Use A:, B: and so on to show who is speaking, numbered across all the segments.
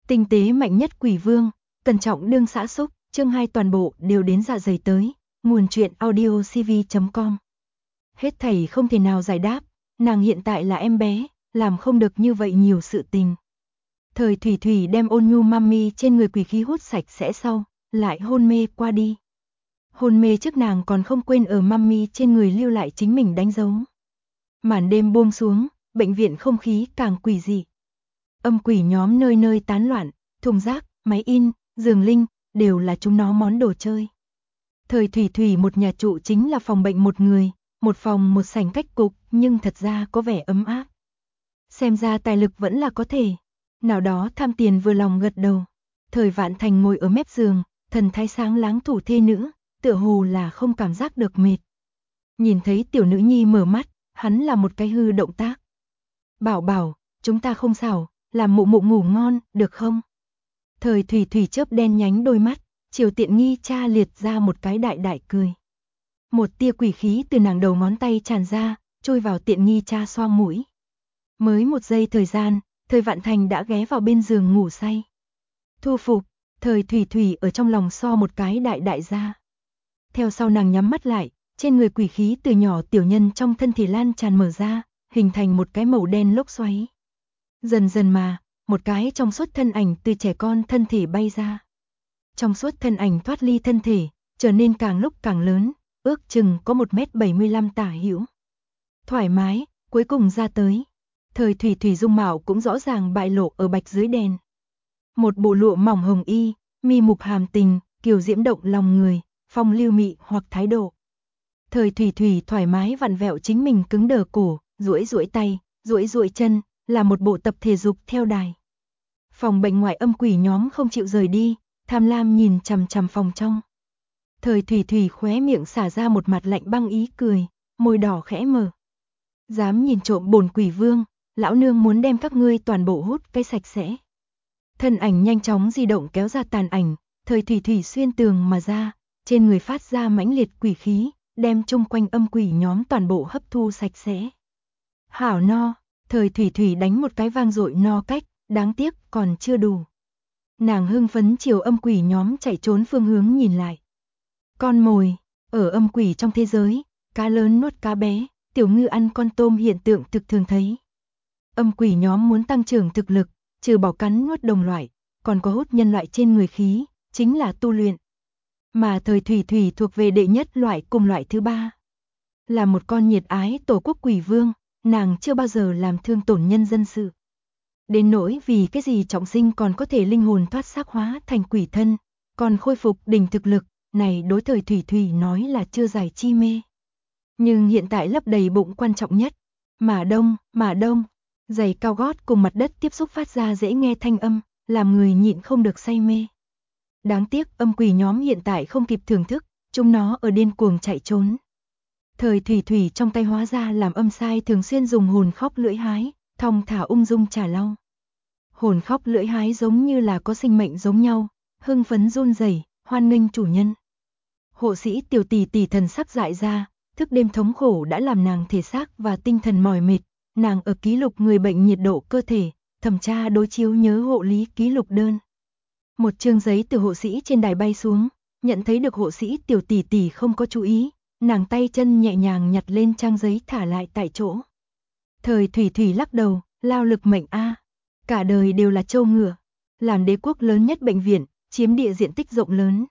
A: Tinh tế mạnh nhất quỷ vương, cẩn trọng đương xã xúc, chương 2 toàn bộ đều đến dạ dày tới, nguồn truyện audiocv.com. Hết thảy không thể nào giải đáp, nàng hiện tại là em bé, làm không được như vậy nhiều sự tình. Thời Thủy Thủy đem ôn nhu mami trên người quỷ khí hút sạch sẽ sau, lại hôn mê qua đi. Hôn mê trước nàng còn không quên ở mami trên người lưu lại chính mình đánh dấu. Màn đêm buông xuống, bệnh viện không khí càng quỷ dị. Âm quỷ nhóm nơi nơi tán loạn, thùng rác, máy in, giường linh, đều là chúng nó món đồ chơi. Thời Thủy Thủy một nhà trụ chính là phòng bệnh một người, một phòng một sảnh cách cục, nhưng thật ra có vẻ ấm áp. Xem ra tài lực vẫn là có thể. Nào đó tham tiền vừa lòng gật đầu. Thời Vạn Thành ngồi ở mép giường, thần thái sáng láng thủ thê nữ, tựa hồ là không cảm giác được mệt. Nhìn thấy tiểu nữ nhi mở mắt, hắn là một cái hư động tác. Bảo bảo, chúng ta không xảo, làm mụ mụ ngủ ngon, được không? Thời Thủy Thủy chớp đen nhánh đôi mắt, chiều tiện nghi cha liệt ra một cái đại đại cười. Một tia quỷ khí từ nàng đầu ngón tay tràn ra, trôi vào tiện nghi cha xoang mũi. Mới một giây thời gian, Thời Vạn Thành đã ghé vào bên giường ngủ say. Thu phục, Thời Thủy Thủy ở trong lòng so một cái đại đại ra. Theo sau nàng nhắm mắt lại, trên người quỷ khí từ nhỏ tiểu nhân trong thân thể lan tràn mở ra, hình thành một cái màu đen lốc xoáy. Dần dần mà, một cái trong suốt thân ảnh từ trẻ con thân thể bay ra. Trong suốt thân ảnh thoát ly thân thể, trở nên càng lúc càng lớn, ước chừng có 1m75 tả hữu. Thoải mái, cuối cùng ra tới. Thời Thủy Thủy dung mạo cũng rõ ràng bại lộ ở bạch dưới đèn. Một bộ lụa mỏng hồng y, mi mục hàm tình, kiều diễm động lòng người, phong lưu mị hoặc thái độ. Thời Thủy Thủy thoải mái vặn vẹo chính mình cứng đờ cổ, duỗi duỗi tay, duỗi chân, là một bộ tập thể dục theo đài. Phòng bệnh ngoại âm quỷ nhóm không chịu rời đi, tham lam nhìn chằm chằm phòng trong. Thời Thủy Thủy khóe miệng xả ra một mặt lạnh băng ý cười, môi đỏ khẽ mở. Dám nhìn trộm bổn quỷ vương, lão nương muốn đem các ngươi toàn bộ hút cái sạch sẽ. Thân ảnh nhanh chóng di động kéo ra tàn ảnh, Thời Thủy Thủy xuyên tường mà ra, trên người phát ra mãnh liệt quỷ khí, đem chung quanh âm quỷ nhóm toàn bộ hấp thu sạch sẽ. Hảo no, Thời Thủy Thủy đánh một cái vang dội no cách, đáng tiếc còn chưa đủ. Nàng hưng phấn chiều âm quỷ nhóm chạy trốn phương hướng nhìn lại. Con mồi, ở âm quỷ trong thế giới, cá lớn nuốt cá bé, tiểu ngư ăn con tôm hiện tượng thực thường thấy. Âm quỷ nhóm muốn tăng trưởng thực lực, trừ bỏ cắn nuốt đồng loại, còn có hút nhân loại trên người khí, chính là tu luyện. Mà Thời Thủy Thủy thuộc về đệ nhất loại cùng loại thứ ba. Là một con nhiệt ái tổ quốc quỷ vương, nàng chưa bao giờ làm thương tổn nhân dân sự. Đến nỗi vì cái gì trọng sinh còn có thể linh hồn thoát xác hóa thành quỷ thân, còn khôi phục đỉnh thực lực, này đối Thời Thủy Thủy nói là chưa giải chi mê. Nhưng hiện tại lấp đầy bụng quan trọng nhất. Mà đông, giày cao gót cùng mặt đất tiếp xúc phát ra dễ nghe thanh âm, làm người nhịn không được say mê. Đáng tiếc âm quỷ nhóm hiện tại không kịp thưởng thức, chúng nó ở điên cuồng chạy trốn. Thời Thủy Thủy trong tay hóa ra làm âm sai thường xuyên dùng hồn khóc lưỡi hái, thong thả ung dung trả lau. Hồn khóc lưỡi hái giống như là có sinh mệnh giống nhau, hưng phấn run rẩy, hoan nghênh chủ nhân. Hộ sĩ tiểu tỷ tỷ thần sắc dại ra, thức đêm thống khổ đã làm nàng thể xác và tinh thần mỏi mệt, nàng ở ký lục người bệnh nhiệt độ cơ thể, thẩm tra đối chiếu nhớ hộ lý ký lục đơn. Một chương giấy từ hộ sĩ trên đài bay xuống, nhận thấy được hộ sĩ tiểu tỷ tỷ không có chú ý, nàng tay chân nhẹ nhàng nhặt lên trang giấy thả lại tại chỗ. Thời Thủy Thủy lắc đầu, lao lực mệnh a, cả đời đều là trâu ngựa, làm đế quốc lớn nhất bệnh viện, chiếm địa diện tích rộng lớn.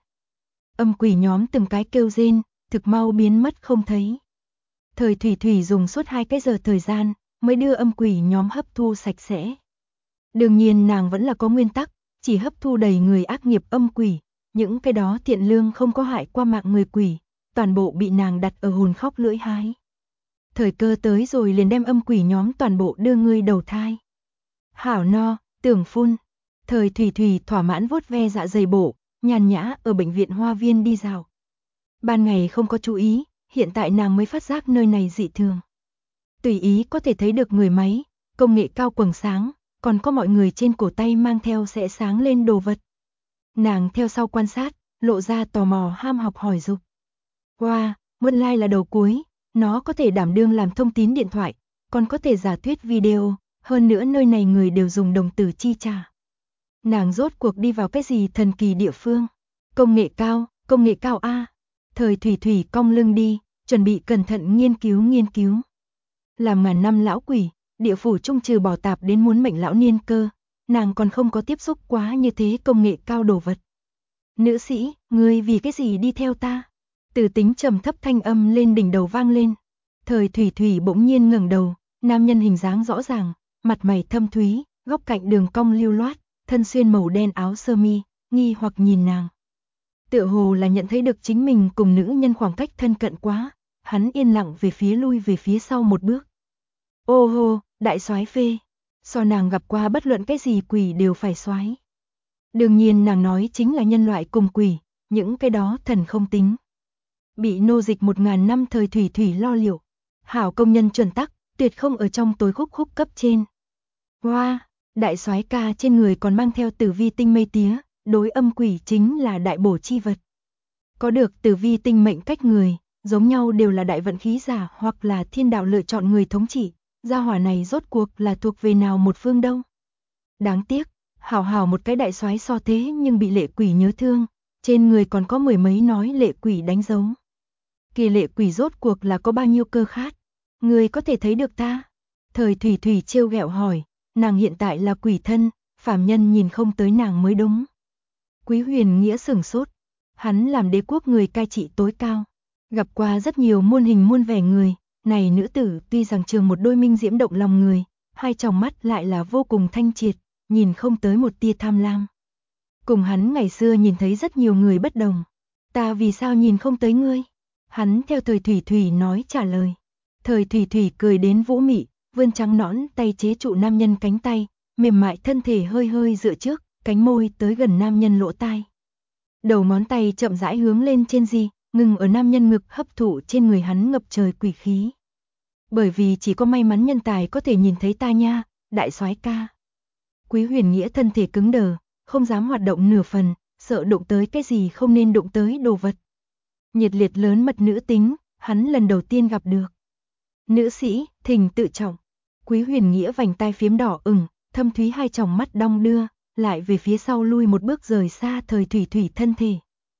A: Âm quỷ nhóm từng cái kêu rên, thực mau biến mất không thấy. Thời Thủy Thủy dùng suốt 2 cái giờ thời gian, mới đưa âm quỷ nhóm hấp thu sạch sẽ. Đương nhiên nàng vẫn là có nguyên tắc, chỉ hấp thu đầy người ác nghiệp âm quỷ, những cái đó thiện lương không có hại qua mạng người quỷ, toàn bộ bị nàng đặt ở hồn khóc lưỡi hái. Thời cơ tới rồi liền đem âm quỷ nhóm toàn bộ đưa ngươi đầu thai. Hảo no, tưởng phun. Thời Thủy Thủy thỏa mãn vuốt ve dạ dày bộ, nhàn nhã ở bệnh viện Hoa Viên đi dạo. Ban ngày không có chú ý, hiện tại nàng mới phát giác nơi này dị thường. Tùy ý có thể thấy được người máy, công nghệ cao quầng sáng, còn có mọi người trên cổ tay mang theo sẽ sáng lên đồ vật. Nàng theo sau quan sát, lộ ra tò mò ham học hỏi dục. Wow, nguyên lai là đầu cuối, nó có thể đảm đương làm thông tín điện thoại, còn có thể giả thuyết video, hơn nữa nơi này người đều dùng đồng tử chi trả. Nàng rốt cuộc đi vào cái gì thần kỳ địa phương? Công nghệ cao a. Thời Thủy Thủy cong lưng đi, chuẩn bị cẩn thận nghiên cứu. Làm ngàn năm lão quỷ, địa phủ trung trừ bỏ tạp đến muốn mệnh lão niên cơ, nàng còn không có tiếp xúc quá như thế công nghệ cao đồ vật. Nữ sĩ, ngươi vì cái gì đi theo ta? Từ tính trầm thấp thanh âm lên đỉnh đầu vang lên. Thời Thủy Thủy bỗng nhiên ngẩng đầu, nam nhân hình dáng rõ ràng, mặt mày thâm thúy, góc cạnh đường cong lưu loát, thân xuyên màu đen áo sơ mi, nghi hoặc nhìn nàng. Tựa hồ là nhận thấy được chính mình cùng nữ nhân khoảng cách thân cận quá, hắn yên lặng lui về phía sau một bước. Ô hô, đại soái phê, so nàng gặp qua bất luận cái gì quỷ đều phải soái. Đương nhiên nàng nói chính là nhân loại cùng quỷ, những cái đó thần không tính. Bị nô dịch 1000 năm Thời Thủy Thủy lo liệu. Hảo công nhân chuẩn tắc, tuyệt không ở trong tối khúc cấp trên. Hoa, đại soái ca trên người còn mang theo tử vi tinh mây tía, đối âm quỷ chính là đại bổ chi vật. Có được tử vi tinh mệnh cách người, giống nhau đều là đại vận khí giả hoặc là thiên đạo lựa chọn người thống trị, gia hỏa này rốt cuộc là thuộc về nào một phương đâu. Đáng tiếc, hảo một cái đại soái so thế nhưng bị lệ quỷ nhớ thương, trên người còn có mười mấy nói lệ quỷ đánh dấu. Kỳ lệ quỷ rốt cuộc là có bao nhiêu cơ khát, người có thể thấy được ta? Thời Thủy Thủy trêu ghẹo hỏi, nàng hiện tại là quỷ thân, phàm nhân nhìn không tới nàng mới đúng. Quý Huyền Nghĩa sửng sốt, hắn làm đế quốc người cai trị tối cao, gặp qua rất nhiều muôn hình muôn vẻ người, này nữ tử tuy rằng trường một đôi minh diễm động lòng người, hai tròng mắt lại là vô cùng thanh triệt, nhìn không tới một tia tham lam. Cùng hắn ngày xưa nhìn thấy rất nhiều người bất đồng, ta vì sao nhìn không tới ngươi? Hắn theo Thời Thủy Thủy nói trả lời. Thời Thủy Thủy cười đến vũ mị, vươn trắng nõn tay chế trụ nam nhân cánh tay, mềm mại thân thể hơi hơi dựa trước, cánh môi tới gần nam nhân lỗ tai. Đầu ngón tay chậm rãi hướng lên trên di, ngừng ở nam nhân ngực hấp thụ trên người hắn ngập trời quỷ khí. Bởi vì chỉ có may mắn nhân tài có thể nhìn thấy ta nha, đại soái ca. Quý Huyền Nghĩa thân thể cứng đờ, không dám hoạt động nửa phần, sợ đụng tới cái gì không nên đụng tới đồ vật. Nhiệt liệt lớn mật nữ tính, hắn lần đầu tiên gặp được. Nữ sĩ, thỉnh tự trọng. Quý Huyền Nghĩa vành tai phiếm đỏ ửng, thâm thúy hai tròng mắt đong đưa, lại về phía sau lui một bước rời xa Thời Thủy Thủy thân thể.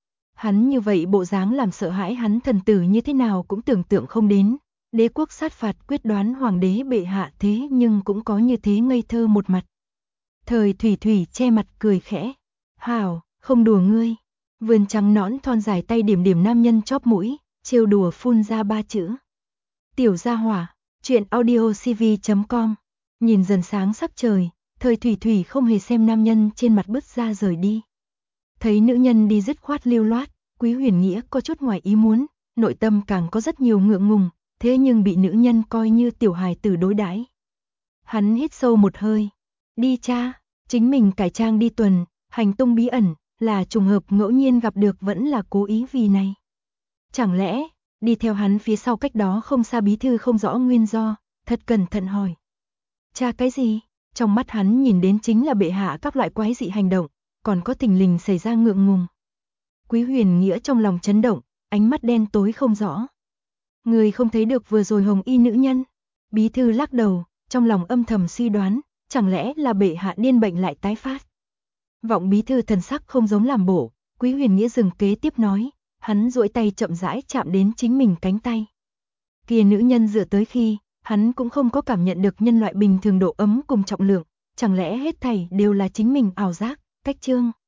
A: Hắn như vậy bộ dáng làm sợ hãi hắn thần tử như thế nào cũng tưởng tượng không đến. Đế quốc sát phạt quyết đoán hoàng đế bệ hạ thế nhưng cũng có như thế ngây thơ một mặt. Thời Thủy Thủy che mặt cười khẽ. Hảo, không đùa ngươi. Vươn trắng nõn thon dài tay điểm điểm nam nhân chóp mũi, trêu đùa phun ra 3 chữ. Tiểu gia hỏa, truyện audiocv.com. Nhìn dần sáng sắc trời, Thời Thủy Thủy không hề xem nam nhân trên mặt bứt ra rời đi. Thấy nữ nhân đi dứt khoát lưu loát, Quý Huyền Nghĩa có chút ngoài ý muốn, nội tâm càng có rất nhiều ngượng ngùng, thế nhưng bị nữ nhân coi như tiểu hài tử đối đãi. Hắn hít sâu một hơi. Đi cha, chính mình cải trang đi tuần, hành tung bí ẩn, là trùng hợp ngẫu nhiên gặp được vẫn là cố ý vì này. Chẳng lẽ, đi theo hắn phía sau cách đó không xa bí thư không rõ nguyên do, thật cẩn thận hỏi. Cha cái gì? Trong mắt hắn nhìn đến chính là bệ hạ các loại quái dị hành động, còn có thình lình xảy ra ngượng ngùng. Quý Huyền Nghĩa trong lòng chấn động, ánh mắt đen tối không rõ. Người không thấy được vừa rồi hồng y nữ nhân? Bí thư lắc đầu, trong lòng âm thầm suy đoán, chẳng lẽ là bệ hạ điên bệnh lại tái phát. Vọng bí thư thần sắc không giống làm bộ, Quý Huyền Nghĩa dừng kế tiếp nói, hắn duỗi tay chậm rãi chạm đến chính mình cánh tay. Kia nữ nhân dựa tới khi, hắn cũng không có cảm nhận được nhân loại bình thường độ ấm cùng trọng lượng, chẳng lẽ hết thảy đều là chính mình ảo giác, cách chương.